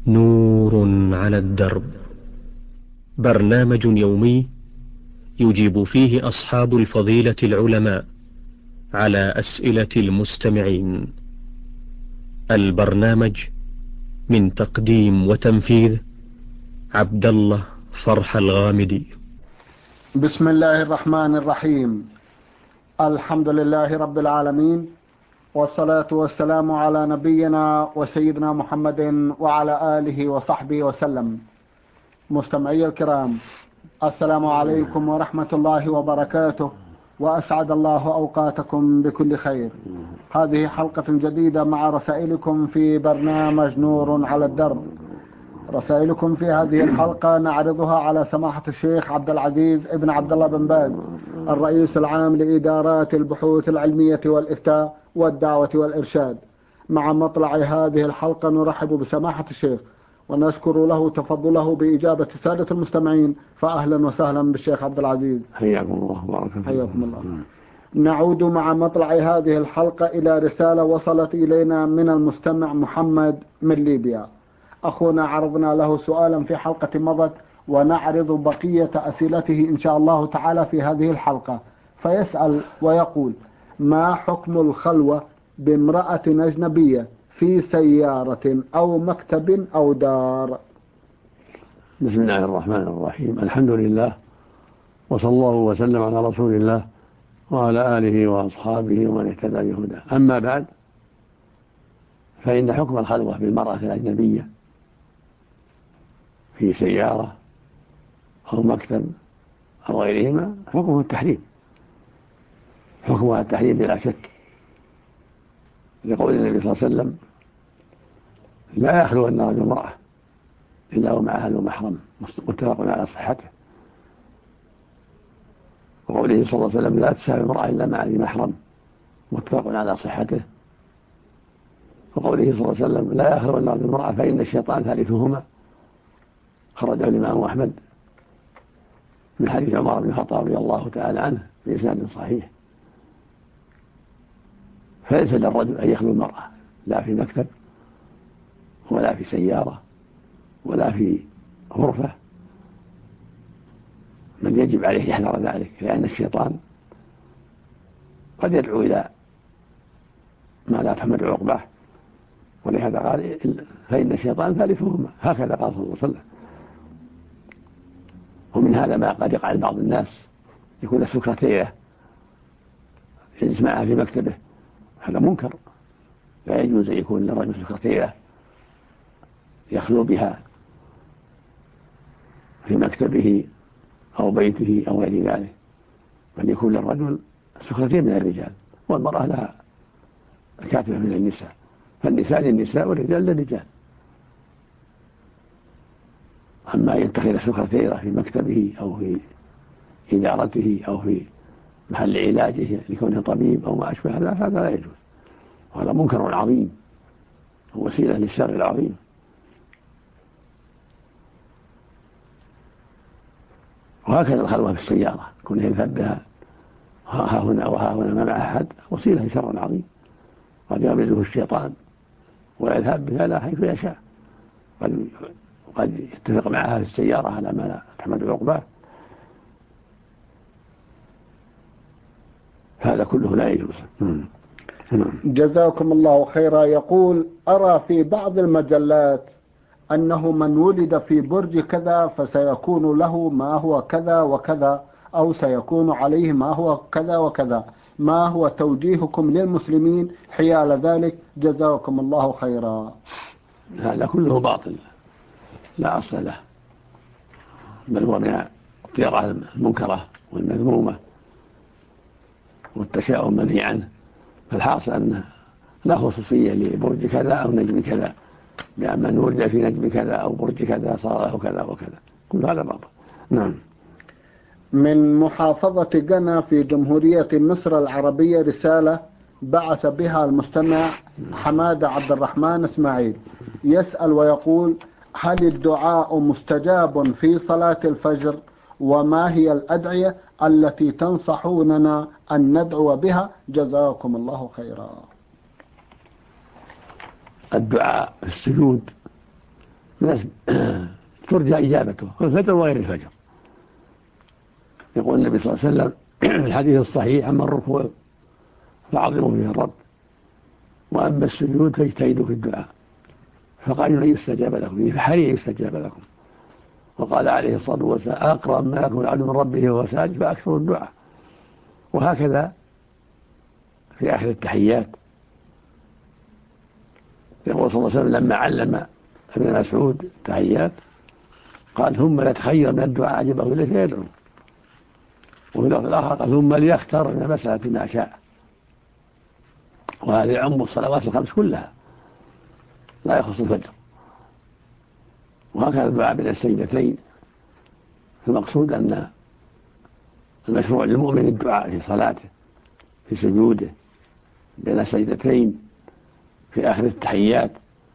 نور على الدرب، برنامج يومي يجيب فيه أصحاب الفضيلة العلماء على أسئلة المستمعين. البرنامج من تقديم وتنفيذ عبد الله فرح الغامدي. بسم الله الرحمن الرحيم. الحمد لله رب العالمين، والصلاة والسلام على نبينا وسيدنا محمد وعلى آله وصحبه وسلم. مستمعي الكرام، السلام عليكم ورحمة الله وبركاته، وأسعد الله أوقاتكم بكل خير. هذه حلقة جديدة مع رسائلكم في برنامج نور على الدرب. رسائلكم في هذه الحلقة نعرضها على سماحة الشيخ عبد العزيز ابن عبد الله بن باز، الرئيس العام لإدارات البحوث العلمية والإفتاء والدعوة والإرشاد. مع مطلع هذه الحلقة نرحب بسماحة الشيخ ونشكر له تفضله بإجابة السادة المستمعين، فأهلا وسهلا بالشيخ عبد العزيز. حياكم الله وبارك فيكم. حياكم الله. نعود مع مطلع هذه الحلقة إلى رسالة وصلت إلينا من المستمع محمد من ليبيا. أخونا عرضنا له سؤالا في حلقة مضت، ونعرض بقية أسئلته إن شاء الله تعالى في هذه الحلقة. فيسأل ويقول: ما حكم الخلوة بامرأة أجنبية في سيارة أو مكتب أو دار؟ بسم الله الرحمن الرحيم. الحمد لله، وصلى الله وسلم على رسول الله وعلى آله وأصحابه ومن اهتدى بهداه. أما بعد، فإن حكم الخلوة بالمرأة الأجنبية في سيارة أو مكتب أو غيرهما حكمه التحريم، حكمها التحريم بلا شك، لقول النبي صلى الله عليه وسلم: لا يخلون رجل امرأة إلا ومعها ذو محرم، متفق على صحته. وقوله صلى الله عليه وسلم: لا تسافر امرأة إلا مع ذي محرم، متفق على صحته. وقوله صلى الله عليه وسلم: لا يخلون رجل امرأة فإن الشيطان ثالثهما، خرجه الإمام أحمد من حديث عمر بن الخطاب رضي الله تعالى عنه بإسناد صحيح. فليس للرجل أن يخلو المرأة، لا في مكتب ولا في سيارة ولا في غرفة، من يجب عليه يحذر ذلك، لأن الشيطان قد يدعو إلى ما لا تحمد عقباه، ولهذا قال: فإن الشيطان ثالثهما، هكذا قال صلى الله عليه وسلم. ومن هذا ما قد يقع لبعض الناس، يكون السكرتيرة يجلس معها في مكتبه، هذا منكر، لا يجوز أن يكون للرجل سكرتيرة يخلو بها في مكتبه أو بيته أو غير ذلك، بل يكون للرجل سكرتير من الرجال، والمرأة لها كاتبة من النساء، فالنساء للنساء والرجال للرجال. أما يتخذ سكرتيرة في مكتبه أو في إدارته أو في محل علاجه لكونه طبيب أو ما أشبه هذا لا يجوز، وهذا منكر عظيم ووسيلة للشر العظيم. وهكذا الخلوة في السيارة، كونه يذهب بها ها هنا وها هنا ما مع أحد، وسيلة لشر عظيم، قد يغمزه الشيطان ويذهب بها لا حيث يشاء، قد يتفق معها في السيارة على ما لا تحمد عقباه، هذا كله لا يجوز. جزاكم الله خيرا. يقول: أرى في بعض المجلات أنه من ولد في برج كذا فسيكون له ما هو كذا وكذا، أو سيكون عليه ما هو كذا وكذا، ما هو توجيهكم للمسلمين حيال ذلك؟ جزاكم الله خيرا. هذا كله باطل لا أصل له، بل هو من الطيرة المنكرة والمذمومة والتشاؤم منهي عنه. فالحاصل أنه لا خصوصية لبرج كذا أو نجم كذا، لأن من ولد في نجم كذا أو برج كذا صار له كذا وكذا، كل هذا باطل. نعم. من محافظة جنة في جمهورية مصر العربية رسالة بعث بها المستمع حمادة عبد الرحمن إسماعيل، يسأل ويقول: هل الدعاء مستجاب في صلاة الفجر؟ وما هي الأدعية التي تنصحوننا أن ندعو بها؟ جزاكم الله خيرا. الدعاء في السجود ترجى إجابته في الفجر وغير الفجر. يقول النبي صلى الله عليه وسلم في الحديث الصحيح: أما الركوع فعظموا فيه الرب، وأما السجود فاجتهدوا في الدعاء، فقالوا أن يستجاب لكم، فحري يستجاب لكم. وقال عليه الصلاة والسلام: أقرب ما يكون العبد من ربه وهو ساجد فأكثر الدعاء. وهكذا في آخر التحيات يقول صلى الله عليه وسلم لما علم ابن مسعود التحيات قال: ثم يتخير من الدعاء عجبه إليه فيدعو. وفي اللفظ الآخر قال: ثم ليختار من المسألة ما شاء. وهذا يعم الصلوات الخمس كلها لا يخص الفجر. وهكذا الدعاء بين السجدتين. المقصود أن المشروع للمؤمن الدعاء في صلاته، في سجوده، بين السجدتين، في آخر التحيات.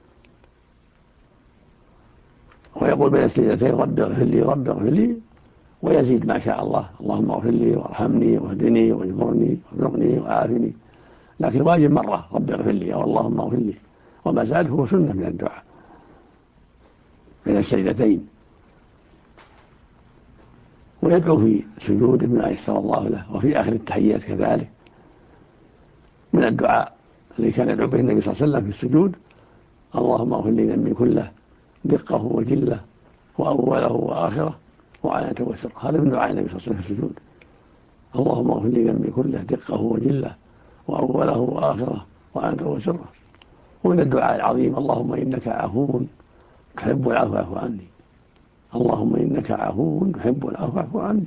ويقول بين السجدتين: رب اغفر لي رب اغفر لي، ويزيد ما شاء الله: اللهم اغفر لي وارحمني واهدني واجبرني وارزقني وعافني. لكن واجب مرة رب اغفر لي أو اللهم اغفر لي، وما زاد هو سنة من الدعاء بين السجدتين. ويدعو في سجوده بما يسر الله له، وفي آخر التحيات كذلك من الدعاء الذي كان يدعو به النبي صلى الله عليه وسلم في السجود: اللهم اغفر لي ذنبي كله دقه وجله وأوله وآخره وعانته وسره. هذا من دعاء النبي صلى الله عليه وسلم في السجود: اللهم اغفر لي ذنبي كله دقه وجله وأوله وآخره وعانته وسره. ومن الدعاء العظيم: اللهم إنك عفو تحب العفو فاعف عني، اللهم إنك عفو تحب العفو فاعف عني.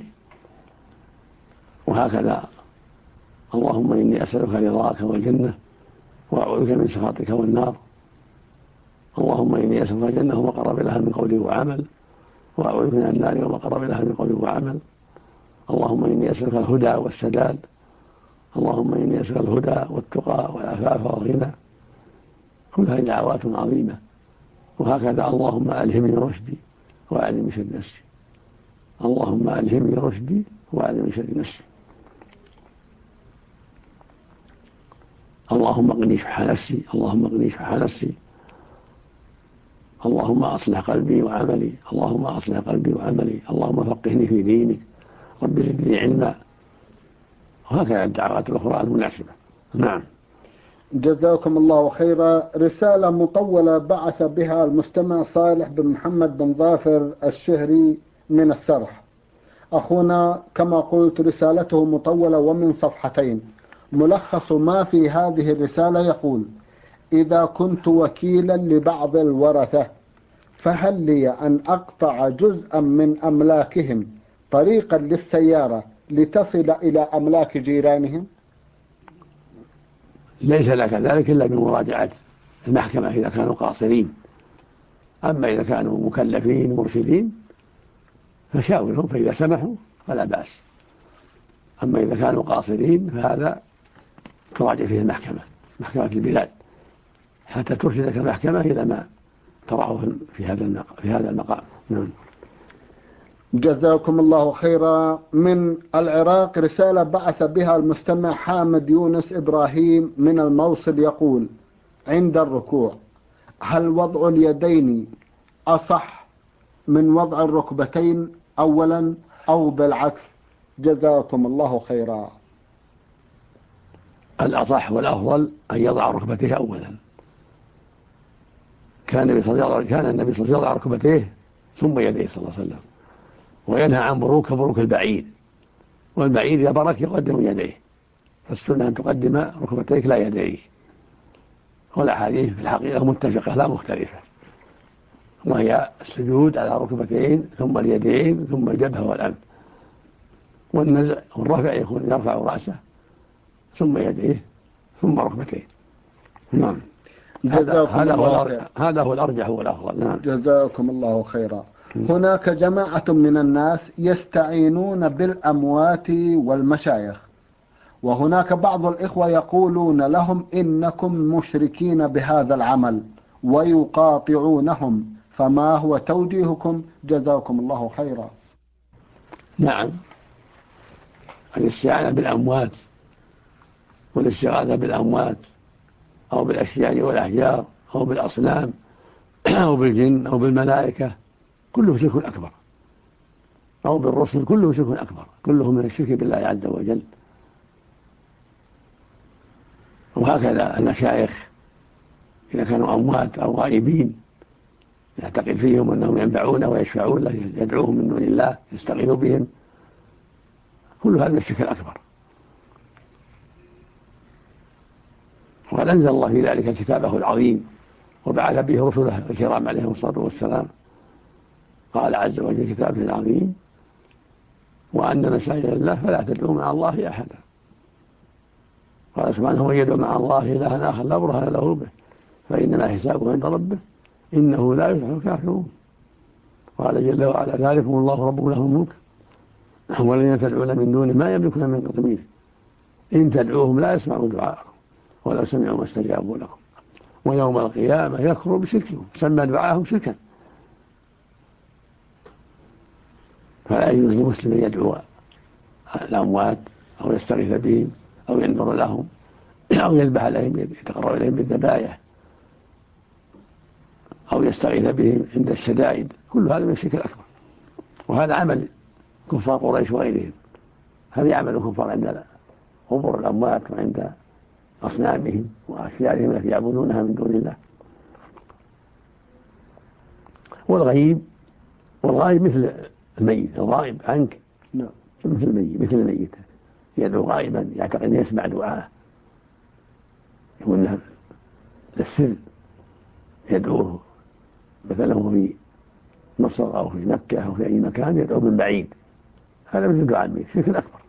وهكذا: اللهم إني أسألك رضاك والجنة وأعوذ بك من سخطك والنار، اللهم إني أسألك الجنة وما قرب لها من قول وعمل، وأعوذ بك من النار وما قرب لها من قول وعمل، اللهم إني أسألك الهدى والسداد، اللهم إني أسألك الهدى والتقى والعفاف والغنى. كل هذه دعوات عظيمة. وهكذا: اللهم ألهمني رشدي وأعلم من شر نفسي، اللهم ألهمني رشدي وأعلم من شر نفسي، اللهم اقني شح نفسي، اللهم اقني شح نفسي، اللهم أصلح قلبي وعملي، اللهم أصلح قلبي وعملي، اللهم فقهني في دينك، رب زدني علما. وهكذا الدعوات الأخرى المناسبة. نعم. جزاكم الله خيرا. رسالة مطولة بعث بها المستمع صالح بن محمد بن ظافر الشهري من السرح. أخونا كما قلت رسالته مطولة ومن صفحتين. ملخص ما في هذه الرسالة يقول: إذا كنت وكيلا لبعض الورثة فهل لي أن أقطع جزءا من أملاكهم طريقا للسيارة لتصل إلى أملاك جيرانهم؟ ليس لك ذلك إلا بمراجعة المحكمة إذا كانوا قاصرين. أما إذا كانوا مكلفين مرشدين فشاورهم، فإذا سمحوا فلا بأس. أما إذا كانوا قاصرين فهذا تراجع فيه المحكمة، محكمة البلاد، حتى ترشدك المحكمة إلى ما تراه في هذا المقام. نعم. جزاكم الله خيرا. من العراق رسالة بعث بها المستمع حامد يونس إبراهيم من الموصل يقول: عند الركوع هل وضع اليدين أصح من وضع الركبتين أولا أو بالعكس؟ جزاكم الله خيرا. الأصح والأفضل أن يضع ركبتيه أولا. كان النبي صلى الله عليه وسلم يضع ركبتيه ثم يديه صلى الله عليه وسلم، وينهى عن بروك البعير، والبعير إذا برك يقدم يديه، فالسنة أن تقدم ركبتيك لا يديك. والأحاديث في الحقيقة متفقة لا مختلفة، وهي السجود على ركبتين ثم اليدين ثم الجبهة والأنف، والنزع والرفع يكون يرفع رأسه ثم يديه ثم ركبتيه. نعم. هذا هو الأرجح والأفضل. نعم. جزاكم الله خيرا. هناك جماعة من الناس يستعينون بالأموات والمشايخ، وهناك بعض الإخوة يقولون لهم إنكم مشركين بهذا العمل ويقاطعونهم، فما هو توجيهكم؟ جزاكم الله خيرا. نعم، الاستعانة بالأموات والاستغاثة بالأموات أو بالأشجار والأحجار أو بالأصنام أو بالجن أو بالملائكة كله شرك أكبر، أو بالرسل كله شرك أكبر، كله من الشرك بالله عز وجل. وهكذا المشايخ إذا كانوا أموات أو غائبين يعتقد فيهم أنهم ينفعون ويشفعون له، يدعوهم من دون الله، يستغيث بهم، كل هذا الشرك الأكبر. وقد أنزل الله في ذلك كتابه العظيم وبعث به رسله الكرام عليهم الصلاة والسلام. قال عز وجل كتابه العظيم: وأن مساجد الله فلا تدعوا مع الله أحدا. قال سبحانه: ومن يدعو مع الله إلها آخر لا برهان له به فإنما حسابه عند ربه إنه لا يفلح الكافرون. قال جل وعلا: ذلكم الله ربكم له الملك والذين تدعون من دونه ما يملكون من قطمير إن تدعوهم لا يسمعوا دعاءكم ولو سمعوا ما استجابوا لكم ويوم القيامة يكفروا بشركهم. سمى دعاءهم شركا. فلا يجوز للمسلم أن يدعو الأموات أو يستغيث بهم أو ينذر لهم أو يذبح لهم، يتقرب إليهم بالذبائح، أو يستغيث بهم عند الشدائد، كل هذا من الشرك الأكبر. وهذا عمل كفار قريش وغيرهم، هذا عمل الكفار عند قبور الأموات وعند أصنامهم وأشيائهم التي يعبدونها من دون الله. والغائب مثل الميت، الغائب عنك مثل الميت يدعو غائبا يعتقد أن يسمع دعاءه، يقول له للسر يدعوه، مثلا هو في مصر أو في مكة أو في أي مكان يدعو من بعيد، هذا مثل دعاء الميت، شرك أكبر.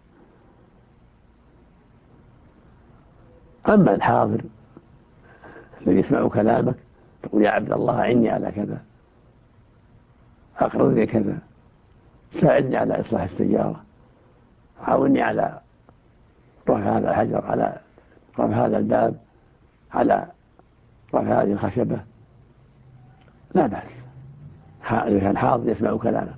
أما الحاضر الذي يسمع كلامك تقول: يا عبد الله عني على كذا، أقرضني كذا، ساعدني على إصلاح السيارة، عاوني على رفع هذا الحجر، على رفع هذا الباب، على رفع هذه الخشبة، لا بأس. إذا كان حاضر يسمع كلامه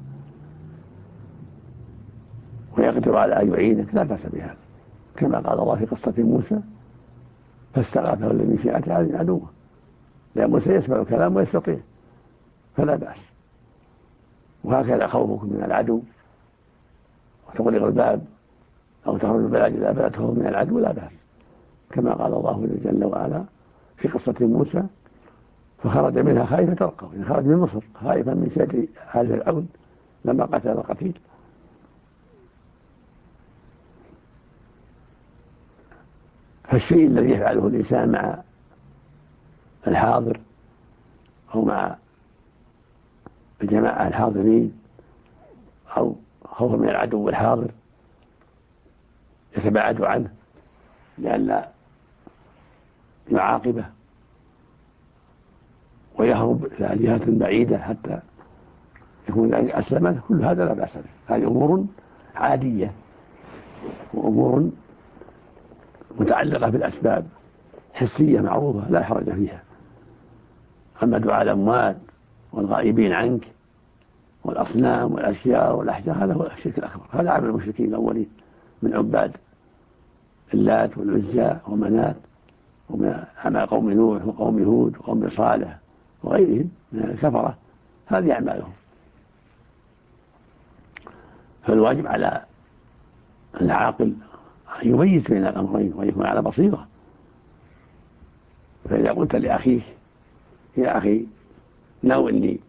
ويقدر على أن يعينك لا بأس بهذا، كما قال الله في قصة موسى: فاستغاثه الذي في شيعته على عدوه، لأن موسى يسمع الكلام ويستطيع، فلا بأس. وهكذا خوفك من العدو وتغلق الباب أو تخرج البلد إذا بلغته من العدو لا بأس، كما قال الله جل وعلا في قصة موسى: فخرج منها خائفا ترقب، يعني خرج من مصر خائفا من شر هذا العون لما قتل القتيل. فالشيء الذي يفعله الإنسان مع الحاضر أو مع الجماعة الحاضرين أو خوفا من العدو الحاضر يتباعد عنه لئلا يعاقبه ويهرب إلى جهات بعيدة حتى يكون ذلك أسلم، كل هذا لا بأس به. هذه أمور عادية وأمور متعلقة بالأسباب حسية معروفة لا حرج فيها. أما دعاء الأموات والغائبين عنك والأصنام والأشجار والأحجار هذا هو الشرك الأكبر، هذا عمل المشركين الأولين من عباد اللات والعزى ومنات، ومن أعمال قوم نوح وقوم هود وقوم صالح وغيرهم من الكفرة، هذه أعمالهم. فالواجب على العاقل أن يميز بين الأمرين ويكون على بصيرة. فإذا قلت لأخيك: يا أخي ناولني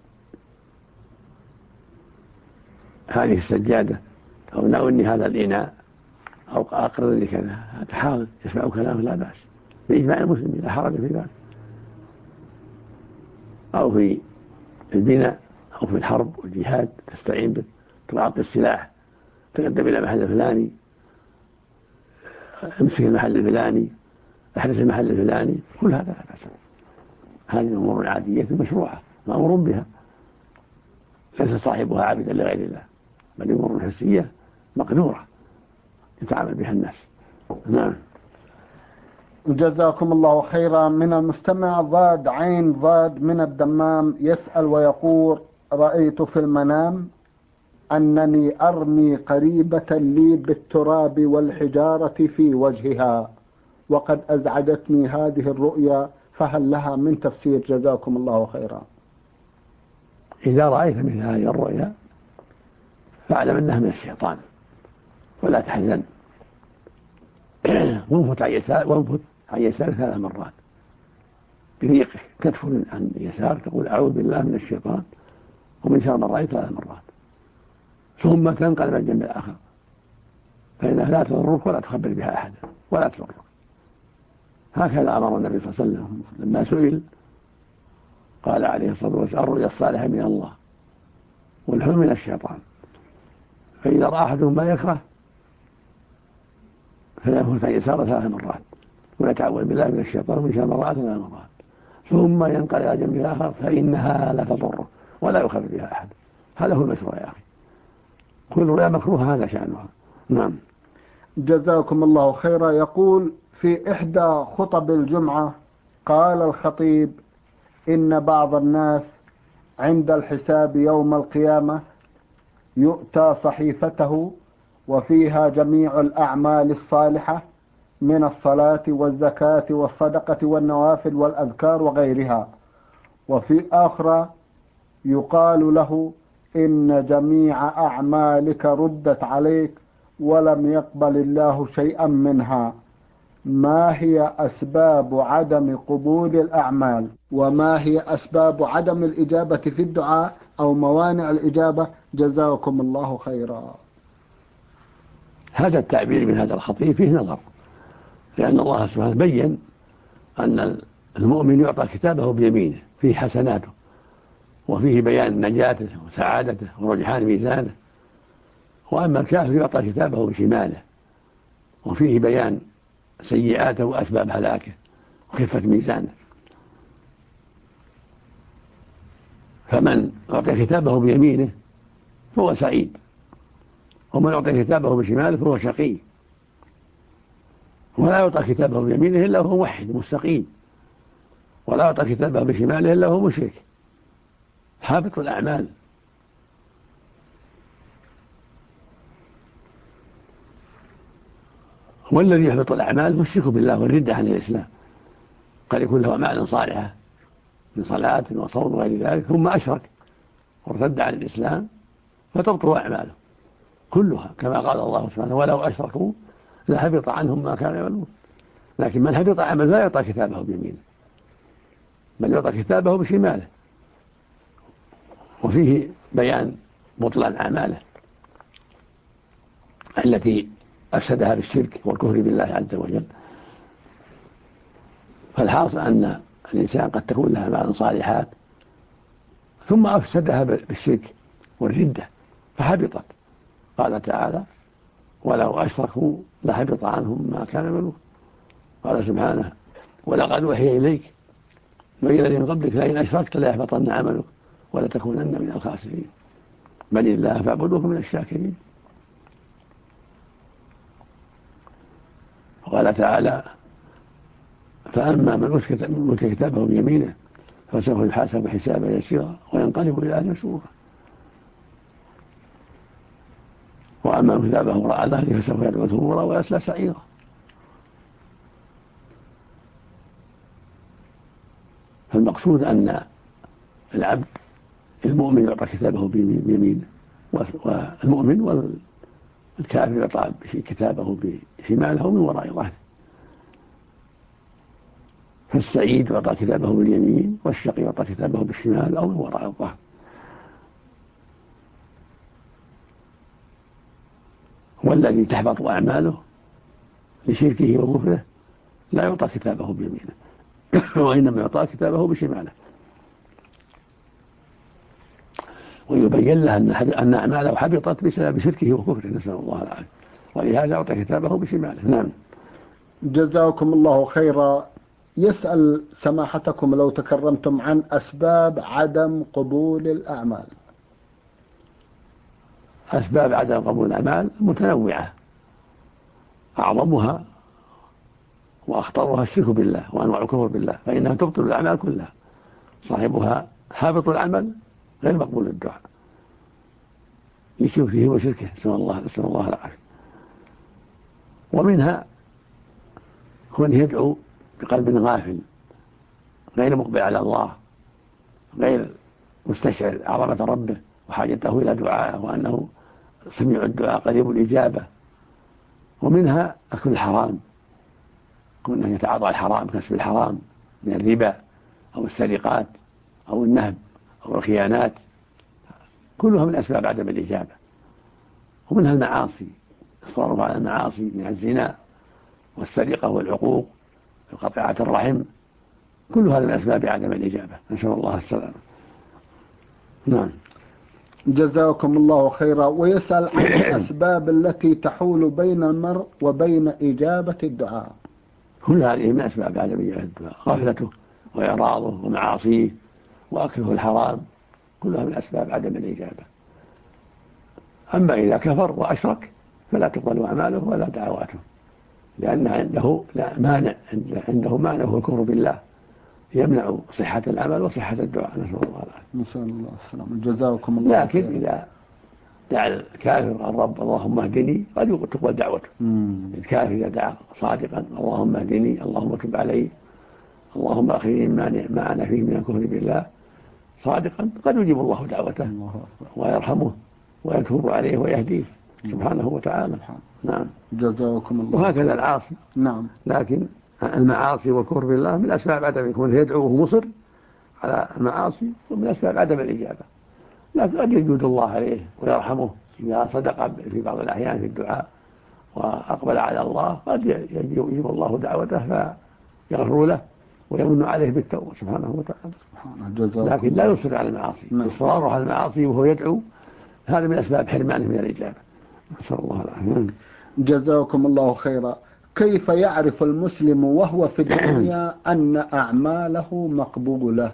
هذه السجادة أو ناولني هذا الإناء أو أقرضني كذا، هذا حاضر يسمع كلامه لا بأس بإجماع المسلمين، لا حرج في ذلك. أو في البناء أو في الحرب والجهاد تستعين به، تعطي السلاح، تقدم إلى محل الفلاني، امسك المحل الفلاني، احرس المحل الفلاني، كل هذا لا بأس. هذه أمور عادية مشروعة مأمور بها، ليس صاحبها عابدا لغير الله، بل أمور حسية مقدورة يتعامل بها الناس. نعم. جزاكم الله خيرا. من المستمع ضاد عين ضاد من الدمام يسأل ويقول: رأيت في المنام أنني أرمي قريبة لي بالتراب والحجارة في وجهها، وقد أزعجتني هذه الرؤيا، فهل لها من تفسير؟ جزاكم الله خيرا. إذا رأيت مثل هذه الرؤيا فاعلم أنها من الشيطان ولا تحزن. وانفث عن يسارك 3 مرات بريقك، تدفن عن يسارك تقول أعوذ بالله من الشيطان ومن شر ما رأيت 3 مرات، ثم تنقلب الجنب الآخر فإنها لا تضرك ولا تخبر بها أحدا ولا تضرك. هكذا أمر النبي صلى الله عليه وسلم لما سئل قال عليه الصلاة والسلام الرؤيا الصالحة من الله والحلم من الشيطان، فإذا رأى أحدهم ما يكره فينفث عن يساره 3 مرات ويتعوذ بالله من الشيطان ومن شر ما رأى 3 مرات، ثم ينقل إلى جنب الآخر فإنها لا تضره ولا يخبر بها أحد. هذا هو المشروع يا أخي، كل رؤيا مكروهة هذا شأنها. نعم. جزاكم الله خيرا. يقول في إحدى خطب الجمعة قال الخطيب إن بعض الناس عند الحساب يوم القيامة يؤتى صحيفته وفيها جميع الأعمال الصالحة من الصلاة والزكاة والصدقة والنوافل والأذكار وغيرها، وفي آخرى يقال له إن جميع أعمالك ردت عليك ولم يقبل الله شيئا منها. ما هي أسباب عدم قبول الأعمال، وما هي أسباب عدم الإجابة في الدعاء أو موانع الإجابة؟ جزاكم الله خيرا. هذا التعبير من هذا الخطيب فيه نظر، لأن الله سبحانه بيّن أن المؤمن يعطى كتابه بيمينه فيه حسناته وفيه بيان نجاته وسعادته ورجحان ميزانه، وأما الكافر يعطى كتابه بشماله وفيه بيان سيئاته وأسباب هلاكه وخفة ميزانه. فمن أعطي كتابه بيمينه فهو سعيد، ومن أعطي كتابه بشماله فهو شقي. ولا يعطى كتابه بيمينه إلا هو موحد مستقيم، ولا يعطى كتابه بشماله إلا هو مشرك حابط الأعمال. والذي يحبط الأعمال هو الشرك بالله والردة عن الإسلام. قد يكون له أعمال صالحة من صلاة وصوم وغير ذلك ثم أشرك وارتد عن الإسلام فتبطل أعماله كلها، كما قال الله سبحانه ولو أشركوا لحبط عنهم ما كانوا يعملون. لكن من حبط عمل لا يعطى كتابه بيمينه بل يعطى كتابه بشماله، وفيه بيان بطلان أعماله التي أفسدها بالشرك والكفر بالله عز وجل. فالحاصل أن الإنسان قد تكون لها أعمال صالحات ثم أفسدها بالشرك والردة فحبطت. قال تعالى ولو أشركوا لحبط عنهم ما كانوا يعملون. قال سبحانه ولقد أوحي إليك وإلى الذين من قبلك لئن أشركت ليحبطن عملك ولتكونن من الخاسرين بل الله فاعبدوه من الشاكرين. وقال تعالى فأما من أوتي كتابه بيمينه فسوف يحاسب حسابا يسيرا وينقلب إلى أهله مسرورا، وأما من كتابه وراء ظهره فسوف يدعو ثبورا ويصلى سعيرا. فالمقصود أن العبد المؤمن يعطى كتابه بيمينه، والمؤمن والكافر يعطى كتابه بشماله من وراء ظهره. فالسعيد يعطى كتابه باليمين والشقي يعطى كتابه بالشمال أو من وراء الظهر. والذي تحبط أعماله لشركه وكفره لا يعطى كتابه بيمينه وإنما يعطى كتابه بشماله، ويبين له أن أعماله حبطت بسبب شركه وكفره نسأل الله العافية، ولهذا يعطى كتابه بشماله. نعم. جزاكم الله خيرا. يسأل سماحتكم لو تكرمتم عن أسباب عدم قبول الأعمال. أسباب عدم قبول الأعمال متنوعة، أعظمها وأخطرها الشرك بالله وأنواع الكفر بالله، فإنها تبطل الأعمال كلها، صاحبها حابط العمل غير مقبول الدعاء لشركه وشركه نسأل الله العافية. ومنها كونه يدعو بقلب غافل غير مقبل على الله غير مستشعر عظمة ربه وحاجته إلى دعائه وأنه سميع الدعاء قريب الإجابة. ومنها أكل الحرام، كونه يتعاطى الحرام، كسب الحرام من الربا أو السرقات أو النهب أو الخيانات، كلها من أسباب عدم الإجابة. ومنها المعاصي، إصراره على المعاصي من الزنا والسرقة والعقوق وقطيعة الرحم، كل هذا من أسباب عدم الإجابة، نسأل الله السلامة. نعم. جزاكم الله خيرا. ويسأل عن الأسباب التي تحول بين المرء وبين إجابة الدعاء. كل هذه من أسباب عدم إجابة الدعاء، غفلته وإعراضه ومعاصيه وأكله الحرام، كلها من أسباب عدم الإجابة. أما إذا كفر وأشرك فلا تقبل أعماله ولا دعواته، لأن عنده مانع هو الكفر بالله يمنع صحة العمل وصحة الدعاء، نسأل الله العافية. نسأل الله السلامة. جزاكم الله لكن إذا دعا الكافر الرب اللهم اهدني قد تقبل دعوته. الكافر إذا دعا صادقا اللهم اهدني، اللهم تب علي، اللهم أخرجني ما أنا فيه من الكفر بالله، صادقا قد يجيب الله دعوته ويرحمه ويتوب عليه ويهديه سبحانه وتعالى. نعم. جزاكم الله. وهكذا العاصي. نعم. لكن المعاصي والكفر بالله من أسباب عدم يكون يدعو وهو مصر على المعاصي، ومن أسباب عدم الإجابة. لكن قد يجود الله عليه ويرحمه إذا صدق في بعض الأحيان في الدعاء وأقبل على الله، قد يجيب الله دعوته فيغفر له ويمن عليه بالتوبة سبحانه وتعالى. لكن لا يصر على المعاصي. إصراره على المعاصي وهو يدعو هذا من أسباب حرمانه من الإجابة، نسأل الله العافية. جزاكم الله خيرا. كيف يعرف المسلم وهو في الدنيا أن أعماله مقبولة؟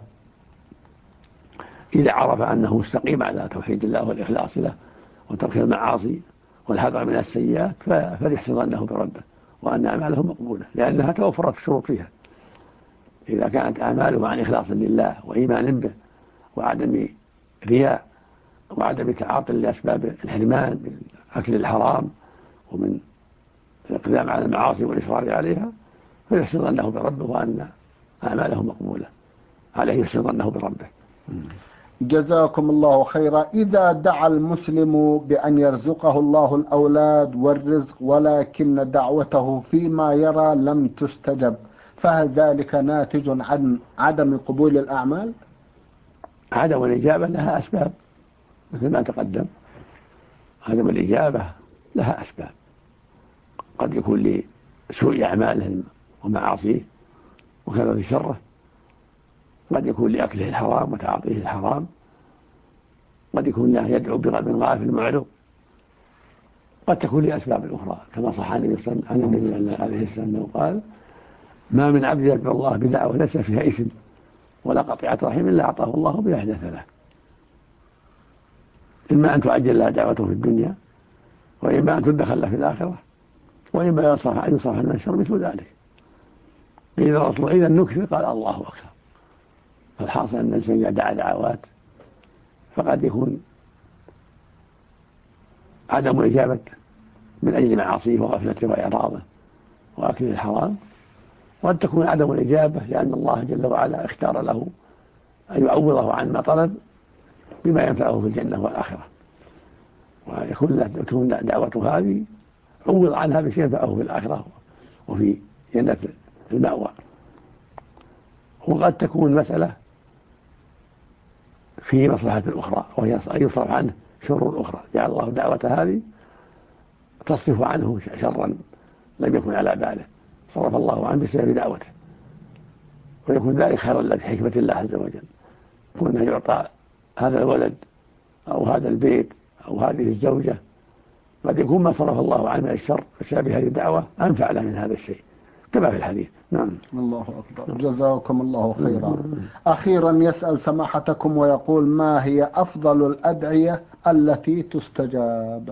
إذا عرف أنه مستقيم على توحيد الله والإخلاص له وترك المعاصي والحذر من السيئات فليحسن ظنه بربه وأن أعماله مقبولة، لأنها توفرت الشروط فيها. إذا كانت أعماله عن إخلاص لله وإيمان به وعدم رياء وعدم تعاطي لأسباب الحرمان من أكل الحرام ومن الإقدام على المعاصي والإصرار عليها، فيحسن ظنه بربه وأن أعماله مقبولة، عليه يحسن ظنه بربه. جزاكم الله خيرا. إذا دعا المسلم بأن يرزقه الله الأولاد والرزق ولكن دعوته فيما يرى لم تستجب، فهل ذلك ناتج عن عدم قبول الأعمال؟ عدم الإجابة لها أسباب مثل ما تقدم، عدم الإجابة لها أسباب، قد يكون لسوء أعماله ومعاصيه وكثرة شره، قد يكون لأكله الحرام وتعاطيه الحرام، قد يكون له يدعو بقلب غافل معرض، قد تكون لأسباب أخرى كما صح عن النبي عليه السلام قال: ما من عبد يدعو الله بدعوة ليس فيها إثم ولا قطيعة رحم إلا أعطاه الله بها إحدى ثلاث: إما أن تعجل لها دعوته في الدنيا، وإما أن تدخل له في الآخرة، وإما أن يصرف عن الشر مثل ذلك. إذا نكثر قال الله أكبر. فالحاصل أن الإنسان إذا دعا دعوات فقد يكون عدم إجابة من أجل معاصيه وغفلته وإعراضه وأكله الحرام، وقد تكون عدم الإجابة لأن الله جل وعلا اختار له أن يعوضه عن ما طلب بما ينفعه في الجنة والآخرة، ويكون دعوته هذه عوض عنها بشيء ينفعه في الآخرة وفي جنة المأوى. وقد تكون مسألة في مصلحة أخرى وهي أن يصرف عنه شر أخرى، جعل الله دعوة هذه تصرف عنه شرا لم يكن على باله، صرف الله عنه بسبب دعوته، ويكون ذلك خيرا له بحكمة الله عز وجل، كونه يعطى هذا الولد أو هذا البيت أو هذه الزوجة، قد يكون ما صرف الله عنه من الشر بسبب هذه الدعوة أنفع له من هذا الشيء كما في الحديث. نعم. الله أكبر. جزاكم الله خيرا. أخيرا يسأل سماحتكم ويقول: ما هي أفضل الأدعية التي تستجاب؟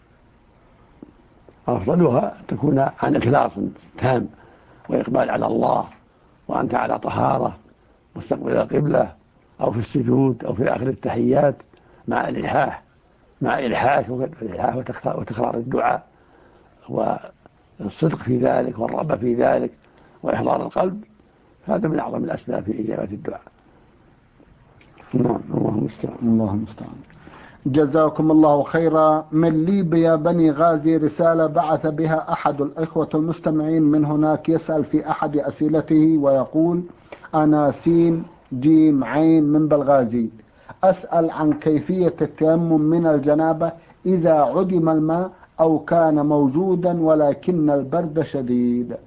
أفضلها تكون عن إخلاص تام وإقبال على الله وأنت على طهارة مستقبل القبلة أو في السجود أو في آخر التحيات مع إلحاح وتكرار الدعاء والصدق في ذلك والرغبة في ذلك وإحضار القلب، هذا من أعظم الأسباب في إجابة الدعاء. نعم. الله المستعان. الله المستعان. جزاكم الله خيرا. من ليبيا بني غازي رسالة بعث بها أحد الإخوة المستمعين من هناك، يسأل في أحد أسئلته ويقول: أنا سين جيم عين من بلغازي، أسأل عن كيفية التيمم من الجنابة إذا عدم الماء أو كان موجودا ولكن البرد شديد.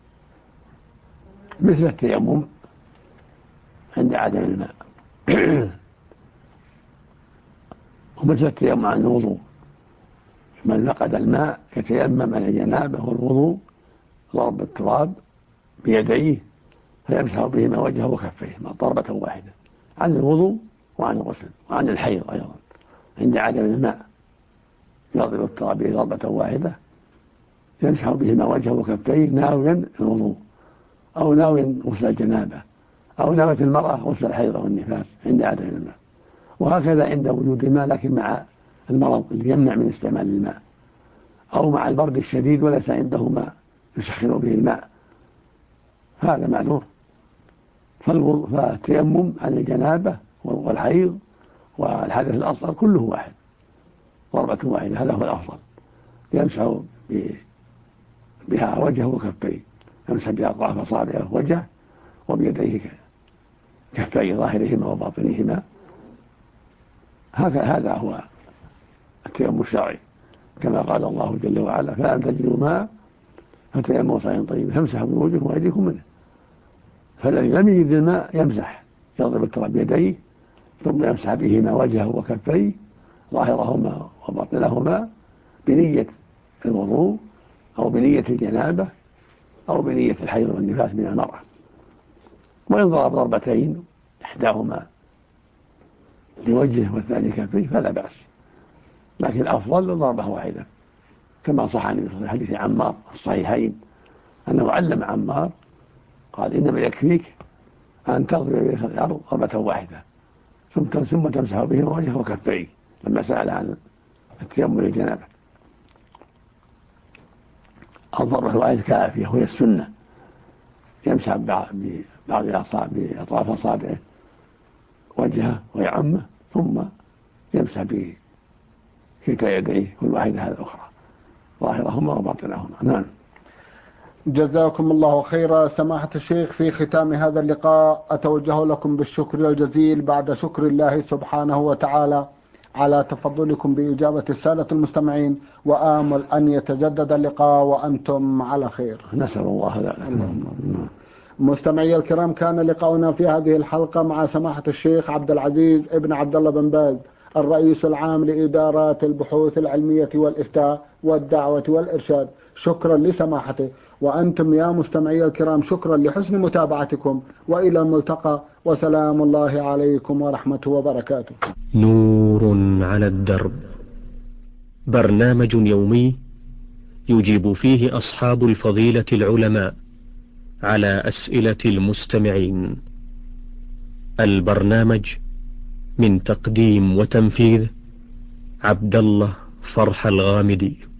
مثل التيمم عند عدم الماء ومثل التيمم عن الوضوء. من فقد الماء يتيمم عن الجنابة والوضوء ضرب التراب بيديه فيمسح بهما وجهه وكفيه ضربة واحدة، عن الوضوء وعن الغسل وعن الحيض أيضا. عند عدم الماء يضرب التراب به ضربة واحدة يمسح بهما وجهه وكفيه ناويا الوضوء أو ناويا غسل الجنابة أو ناوية المرأة غسل الحيض والنفاس عند عدم الماء. وهكذا عند وجود الماء لكن مع المرض اللي يمنع من استعمال الماء، أو مع البرد الشديد وليس عنده ماء يسخن به الماء، هذا معذور. فالتيمم عن الجنابة والحيض والحدث الأصغر كله واحد، ضربة واحدة، هذا هو الأفضل. يمسح بها وجهه وكفيه، يمسح بأطراف أصابعه وجهه وبيديه كفيه ظاهرهما وباطنهما. هذا هو التيمم الشرعي، كما قال الله جل وعلا: فلم تجدوا ماء فتيمموا صعيدا طيبا فامسحوا بوجوهكم وأيديكم منه. فالذي لم يجد الماء يمسح، يضرب التراب بيديه ثم يمسح بهما وجهه وكفيه ظاهرهما وباطنهما بنية الوضوء أو بنية الجنابة أو بنية الحيض والنفاس من المرأة. وإن ضرب ضربتين إحداهما لوجهه والثاني كفيه فلا بأس، لكن الأفضل ضربة واحدة، كما صح عن حديث عمار الصحيحين أنه علم عمار قال: إنما يكفيك أن تضرب بيدك الأرض ضربة واحدة ثم تمسح بهما وجهه وكفيه، لما سأل عن التيمم للجنابة. الضربة الواحدة كافية وهي السنة، يمسح بأطراف أصابعه وجهه ويعمه ثم يمسح بكلتا يديه كل واحدة على الأخرى ظاهرهما وباطنهما. نعم. جزاكم الله خيرا. سماحة الشيخ، في ختام هذا اللقاء أتوجه لكم بالشكر الجزيل بعد شكر الله سبحانه وتعالى على تفضلكم بإجابة السادة المستمعين، وآمل أن يتجدد اللقاء وأنتم على خير. نسأل الله ذلك. مستمعي الكرام، كان لقاؤنا في هذه الحلقة مع سماحة الشيخ عبد العزيز ابن عبد الله بن باز، الرئيس العام لإدارات البحوث العلمية والإفتاء والدعوة والإرشاد. شكرا لسماحته، وأنتم يا مستمعي الكرام شكرا لحسن متابعتكم، وإلى الملتقى، وسلام الله عليكم ورحمته وبركاته. نور على الدرب، برنامج يومي يجيب فيه أصحاب الفضيلة العلماء على أسئلة المستمعين. البرنامج من تقديم وتنفيذ عبد الله فرح الغامدي.